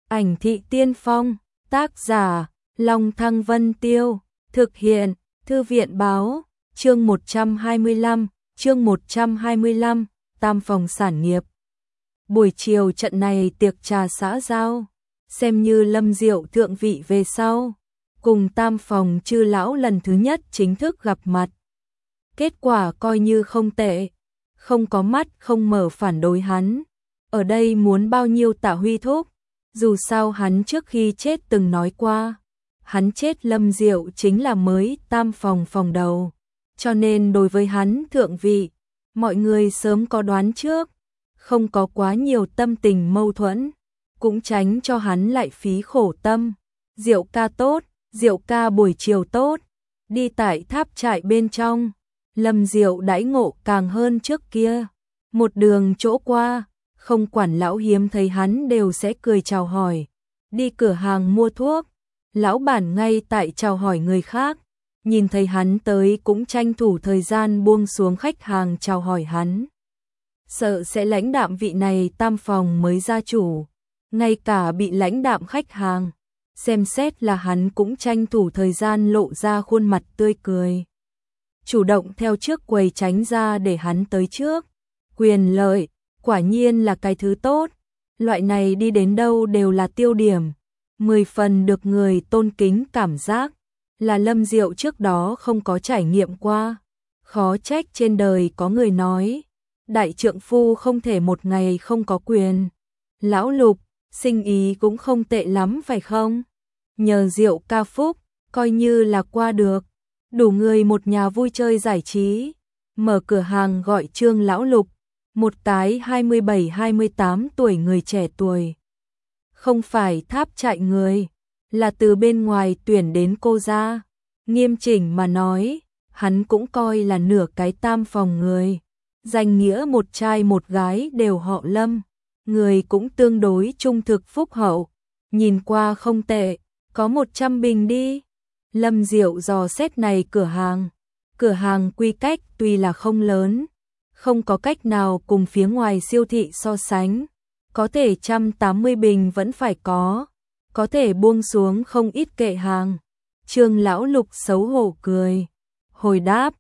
Ảnh thị tiên phong, tác giả, Long Thăng Vân Tiêu, thực hiện, Thư viện báo, chương 125, Tam phòng sản nghiệp. Buổi chiều trận này tiệc trà xã giao, xem như Lâm Diệu thượng vị về sau, cùng tam phòng chư lão lần thứ nhất chính thức gặp mặt. Kết quả coi như không tệ, không có mắt không mở phản đối hắn. Ở đây muốn bao nhiêu Tạ Huy thúc, dù sao hắn trước khi chết từng nói qua, hắn chết Lâm Diệu chính là mới tam phòng phòng đầu, cho nên đối với hắn thượng vị, mọi người sớm có đoán trước, không có quá nhiều tâm tình mâu thuẫn, cũng tránh cho hắn lại phí khổ tâm. Diệu ca tốt, Diệu ca buổi chiều tốt, đi tại tháp trại bên trong, Lâm Diệu đãi ngộ càng hơn trước kia, một đường chỗ qua, không quản lão hiếm thấy hắn đều sẽ cười chào hỏi. Đi cửa hàng mua thuốc, lão bản ngay tại chào hỏi người khác, nhìn thấy hắn tới cũng tranh thủ thời gian buông xuống khách hàng chào hỏi hắn. Sợ sẽ lãnh đạm vị này tam phòng mới gia chủ, ngay cả bị lãnh đạm khách hàng, xem xét là hắn cũng tranh thủ thời gian lộ ra khuôn mặt tươi cười. Chủ động theo trước quầy tránh ra để hắn tới trước, quyền lợi, quả nhiên là cái thứ tốt, loại này đi đến đâu đều là tiêu điểm, 10 phần được người tôn kính cảm giác, là Lâm Diệu trước đó không có trải nghiệm qua. Khó trách trên đời có người nói, đại trượng phu không thể một ngày không có quyền. Lão Lục, sinh ý cũng không tệ lắm phải không? Nhờ Diệu ca phúc, coi như là qua được, đủ người một nhà vui chơi giải trí. Mở cửa hàng gọi Trương Lão Lục, một cái 27-28 tuổi người trẻ tuổi. Không phải tháp trại người, là từ bên ngoài tuyển đến cô ra. Nghiêm chỉnh mà nói, hắn cũng coi là nửa cái tam phòng người. Danh nghĩa một trai một gái đều họ Lâm, người cũng tương đối trung thực phúc hậu. Nhìn qua không tệ, có 100 bình đi. Lâm Diệu dò xét này cửa hàng quy cách tuy là không lớn, không có cách nào cùng phía ngoài siêu thị so sánh, có thể 180 bình vẫn phải có thể buông xuống không ít kệ hàng. Trương Lão Lục xấu hổ cười, hồi đáp,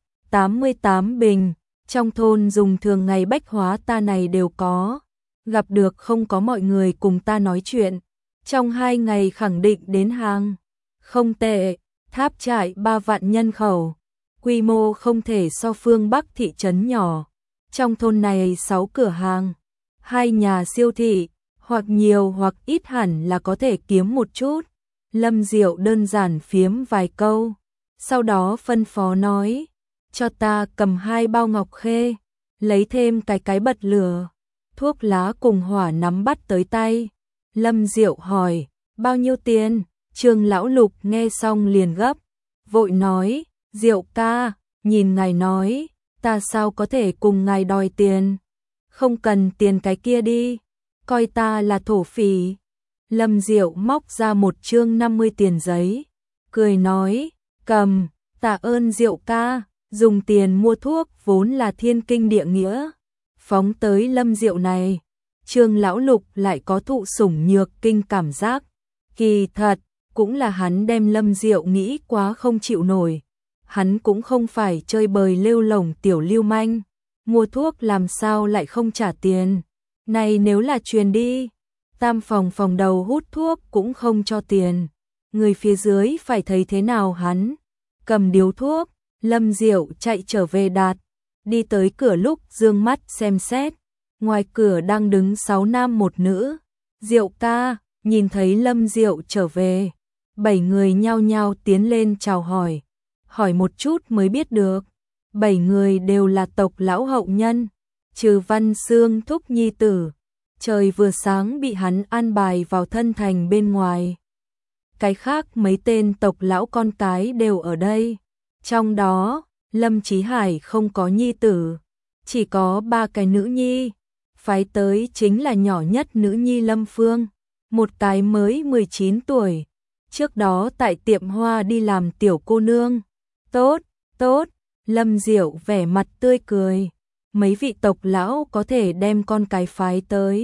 88 bình, trong thôn dùng thường ngày bách hóa ta này đều có, gặp được không có mọi người cùng ta nói chuyện, trong 2 ngày khẳng định đến hàng. Không tệ, tháp trại 3 vạn nhân khẩu, quy mô không thể so phương Bắc thị trấn nhỏ. Trong thôn này 6 cửa hàng, 2 nhà siêu thị, hoặc nhiều hoặc ít hẳn là có thể kiếm một chút. Lâm Diệu đơn giản phiếm vài câu, sau đó phân phó nói, cho ta cầm 2 bao ngọc khê, lấy thêm cái bật lửa, thuốc lá cùng hỏa nắm bắt tới tay. Lâm Diệu hỏi, bao nhiêu tiền? Trương Lão Lục nghe xong liền gấp, vội nói, Diệu ca, nhìn ngài nói, ta sao có thể cùng ngài đòi tiền, không cần tiền cái kia đi, coi ta là thổ phỉ. Lâm Diệu móc ra một chương 50 tiền giấy, cười nói, cầm, tạ ơn Diệu ca, dùng tiền mua thuốc vốn là thiên kinh địa nghĩa. Phóng tới Lâm Diệu này, Trương Lão Lục lại có thụ sủng nhược kinh cảm giác, kỳ thật, cũng là hắn đem Lâm Diệu nghĩ quá không chịu nổi. Hắn cũng không phải chơi bời lêu lổng tiểu lưu manh, mua thuốc làm sao lại không trả tiền. Này nếu là truyền đi, tam phòng đầu hút thuốc cũng không cho tiền, người phía dưới phải thấy thế nào hắn. Cầm điếu thuốc, Lâm Diệu chạy trở về đạt, đi tới cửa lúc dương mắt xem xét, ngoài cửa đang đứng 6 nam một nữ. Diệu ca, nhìn thấy Lâm Diệu trở về, 7 người nhao nhao tiến lên chào hỏi một chút mới biết được, 7 người đều là tộc lão hậu nhân, trừ Văn Xương thúc nhi tử, trời vừa sáng bị hắn an bài vào thân thành bên ngoài. Cái khác mấy tên tộc lão con cái đều ở đây, trong đó, Lâm Chí Hải không có nhi tử, chỉ có 3 cái nữ nhi, phái tới chính là nhỏ nhất nữ nhi Lâm Phương, một cái mới 19 tuổi, trước đó tại tiệm hoa đi làm tiểu cô nương. Tốt, tốt, Lâm Diệu vẻ mặt tươi cười, mấy vị tộc lão có thể đem con cái phái tới,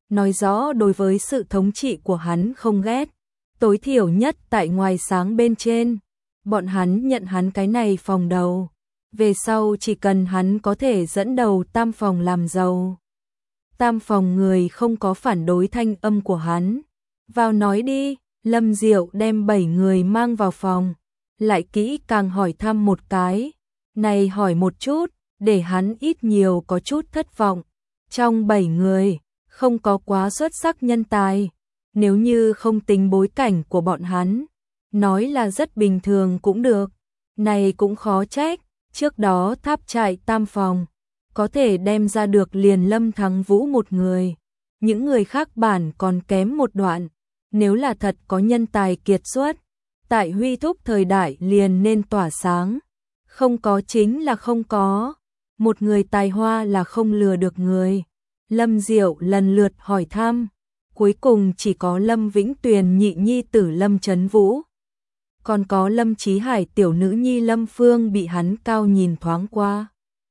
nói rõ đối với sự thống trị của hắn không ghét, tối thiểu nhất tại ngoài sáng bên trên, bọn hắn nhận hắn cái này phòng đầu, về sau chỉ cần hắn có thể dẫn đầu tam phòng làm giàu. Tam phòng người không có phản đối thanh âm của hắn. Vào nói đi, Lâm Diệu đem 7 người mang vào phòng, lại kỹ càng hỏi thăm một cái, này hỏi một chút, để hắn ít nhiều có chút thất vọng. Trong 7 người, không có quá xuất sắc nhân tài, nếu như không tính bối cảnh của bọn hắn, nói là rất bình thường cũng được, này cũng khó trách, trước đó tháp trại tam phòng, có thể đem ra được liền Lâm Thắng Vũ một người, những người khác bản còn kém một đoạn, nếu là thật có nhân tài kiệt xuất, tại Huy Thúc thời đại liền nên tỏa sáng, không có chính là không có, một người tài hoa là không lừa được người. Lâm Diệu lần lượt hỏi thăm, cuối cùng chỉ có Lâm Vĩnh Tuyền nhị nhi tử Lâm Chấn Vũ, còn có Lâm Chí Hải tiểu nữ nhi Lâm Phương bị hắn cao nhìn thoáng qua.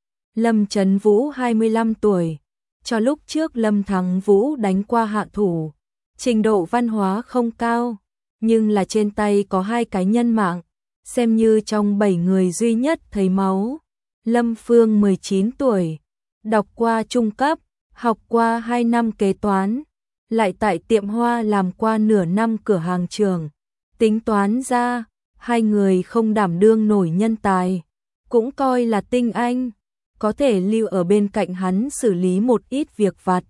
Lâm Chấn Vũ 25 tuổi, cho lúc trước Lâm Thắng Vũ đánh qua hạ thủ, trình độ văn hóa không cao, nhưng là trên tay có 2 cái nhân mạng, xem như trong 7 người duy nhất thấy máu. Lâm Phương 19 tuổi, đọc qua trung cấp, học qua 2 năm kế toán, lại tại tiệm hoa làm qua nửa năm cửa hàng trường. Tính toán ra, 2 người không đảm đương nổi nhân tài, cũng coi là tinh anh, có thể lưu ở bên cạnh hắn xử lý một ít việc vặt.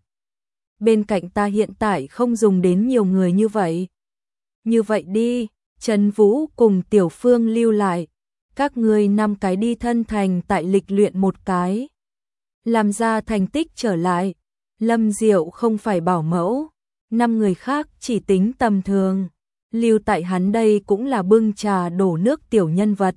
Bên cạnh ta hiện tại không dùng đến nhiều người như vậy. Như vậy đi, Trần Vũ cùng Tiểu Phương lưu lại, các ngươi 5 cái đi thân thành tại lịch luyện một cái. Làm ra thành tích trở lại, Lâm Diệu không phải bảo mẫu, 5 người khác chỉ tính tầm thường, lưu tại hắn đây cũng là bưng trà đổ nước tiểu nhân vật.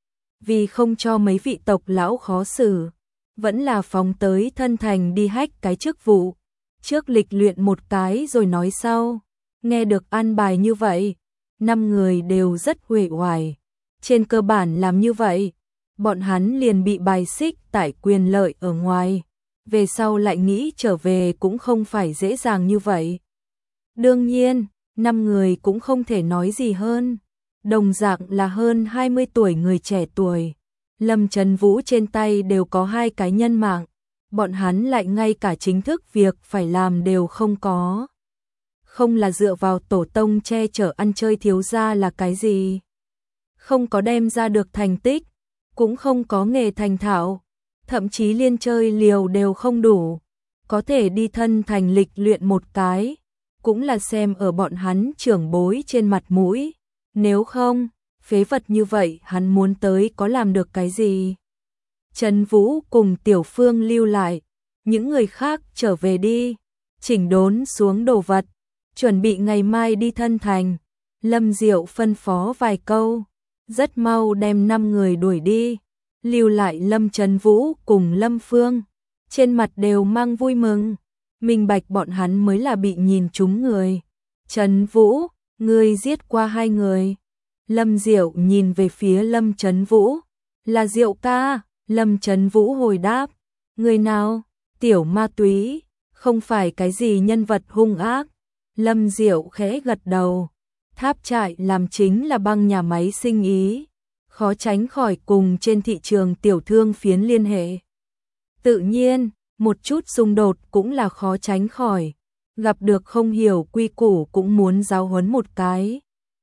Vì không cho mấy vị tộc lão khó xử, vẫn là phóng tới thân thành đi hách cái chức vụ, trước lịch luyện một cái rồi nói sau. Nghe được an bài như vậy, 5 người đều rất uể oải. Trên cơ bản làm như vậy, bọn hắn liền bị bài xích tại quyền lợi ở ngoài, về sau lại nghĩ trở về cũng không phải dễ dàng như vậy. Đương nhiên, 5 người cũng không thể nói gì hơn, đồng dạng là hơn 20 tuổi người trẻ tuổi. Lâm Trấn Vũ trên tay đều có 2 cái nhân mạng, bọn hắn lại ngay cả chính thức việc phải làm đều không có. Không là dựa vào tổ tông che chở ăn chơi thiếu gia là cái gì? Không có đem ra được thành tích, cũng không có nghề thành thạo, thậm chí liên chơi liều đều không đủ, có thể đi thân thành lịch luyện một cái, cũng là xem ở bọn hắn trưởng bối trên mặt mũi, nếu không, phế vật như vậy hắn muốn tới có làm được cái gì. Trần Vũ cùng Tiểu Phương lưu lại, những người khác trở về đi, chỉnh đốn xuống đồ vật, chuẩn bị ngày mai đi thân thành. Lâm Diệu phân phó vài câu, rất mau đem 5 người đuổi đi, lưu lại Lâm Trấn Vũ cùng Lâm Phương, trên mặt đều mang vui mừng, minh bạch bọn hắn mới là bị nhìn trúng người. Trấn Vũ, ngươi giết qua 2 người. Lâm Diệu nhìn về phía Lâm Trấn Vũ, là Diệu ca. Lâm Trấn Vũ hồi đáp, người nào? Tiểu ma túy, không phải cái gì nhân vật hung ác. Lâm Diệu khẽ gật đầu, tháp trại làm chính là băng nhà máy sinh ý, khó tránh khỏi cùng trên thị trường tiểu thương phiến liên hệ. Tự nhiên, một chút xung đột cũng là khó tránh khỏi, gặp được không hiểu quy củ cũng muốn giáo huấn một cái.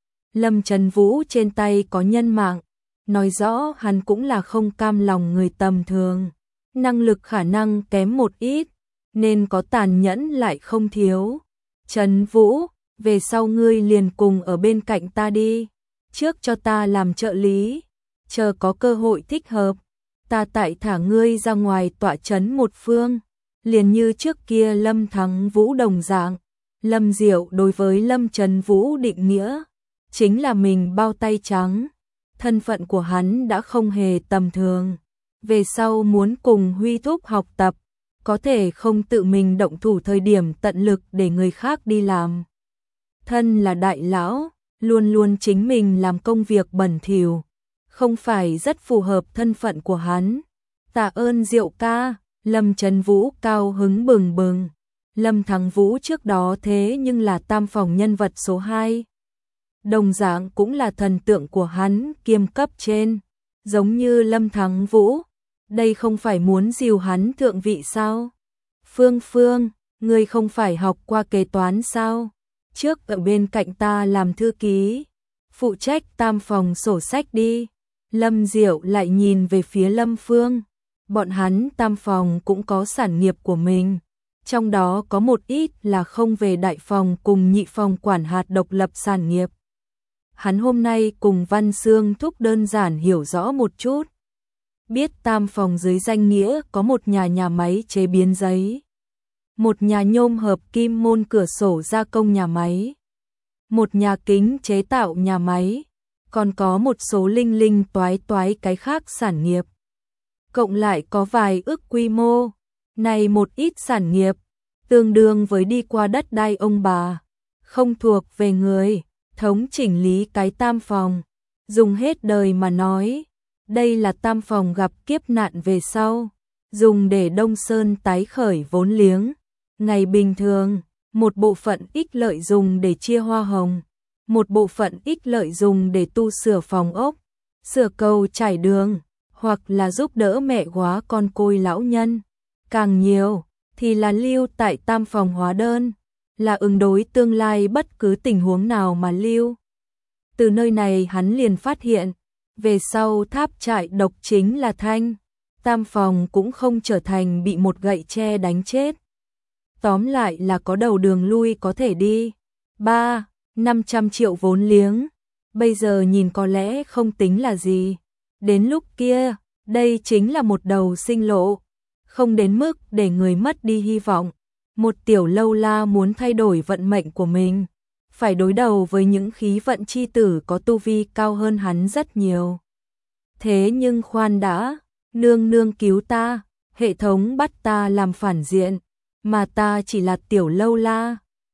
Lâm Trấn Vũ trên tay có nhân mạng, nói rõ hắn cũng là không cam lòng người tầm thường, năng lực khả năng kém một ít, nên có tàn nhẫn lại không thiếu. Trấn Vũ, về sau ngươi liền cùng ở bên cạnh ta đi, trước cho ta làm trợ lý, chờ có cơ hội thích hợp, ta tại thả ngươi ra ngoài tọa trấn một phương, liền như trước kia Lâm Thắng Vũ đồng dạng. Lâm Diệu đối với Lâm Trấn Vũ định nghĩa, chính là mình bao tay trắng, thân phận của hắn đã không hề tầm thường, về sau muốn cùng Huy Thúc học tập, có thể không tự mình động thủ thời điểm tận lực để người khác đi làm. Thân là đại lão, luôn luôn chính mình làm công việc bẩn thỉu, không phải rất phù hợp thân phận của hắn. Tạ ơn Diệu ca. Lâm Trấn Vũ cao hứng bừng bừng, Lâm Thắng Vũ trước đó thế nhưng là tam phòng nhân vật số 2. Đồng dạng cũng là thần tượng của hắn kiêm cấp trên, giống như Lâm Thắng Vũ, đây không phải muốn dìu hắn thượng vị sao? Phương Phương, ngươi không phải học qua kế toán sao? Trước ở bên cạnh ta làm thư ký, phụ trách tam phòng sổ sách đi. Lâm Diệu lại nhìn về phía Lâm Phương, bọn hắn tam phòng cũng có sản nghiệp của mình, trong đó có một ít là không về đại phòng cùng nhị phòng quản hạt độc lập sản nghiệp. Hắn hôm nay cùng Văn Xương Thúc đơn giản hiểu rõ một chút. Biết tam phòng dưới danh nghĩa có một nhà máy chế biến giấy, một nhà nhôm hợp kim môn cửa sổ gia công nhà máy, một nhà kính chế tạo nhà máy, còn có một số linh linh toái toái cái khác sản nghiệp. Cộng lại có vài ước quy mô, này một ít sản nghiệp, tương đương với đi qua đất đai ông bà, không thuộc về người, thống chỉnh lý cái tam phòng, dùng hết đời mà nói, đây là tam phòng gặp kiếp nạn về sau, dùng để Đông Sơn tái khởi vốn liếng, ngày bình thường, một bộ phận ích lợi dùng để chia hoa hồng, một bộ phận ích lợi dùng để tu sửa phòng ốc, sửa cầu trải đường, hoặc là giúp đỡ mẹ góa con côi lão nhân. Càng nhiều thì là lưu tại tam phòng hóa đơn, là ứng đối tương lai bất cứ tình huống nào mà lưu. Từ nơi này hắn liền phát hiện, về sau tháp trại độc chính là Thanh, tam phòng cũng không trở thành bị một gậy tre đánh chết. Tóm lại là có đầu đường lui có thể đi. 500 triệu vốn liếng, bây giờ nhìn có lẽ không tính là gì. Đến lúc kia, đây chính là một đầu sinh lộ, không đến mức để người mất đi hy vọng. Một tiểu lâu la muốn thay đổi vận mệnh của mình, phải đối đầu với những khí vận chi tử có tu vi cao hơn hắn rất nhiều. Thế nhưng khoan đã, nương nương cứu ta, hệ thống bắt ta làm phản diện, mà ta chỉ là tiểu lâu la,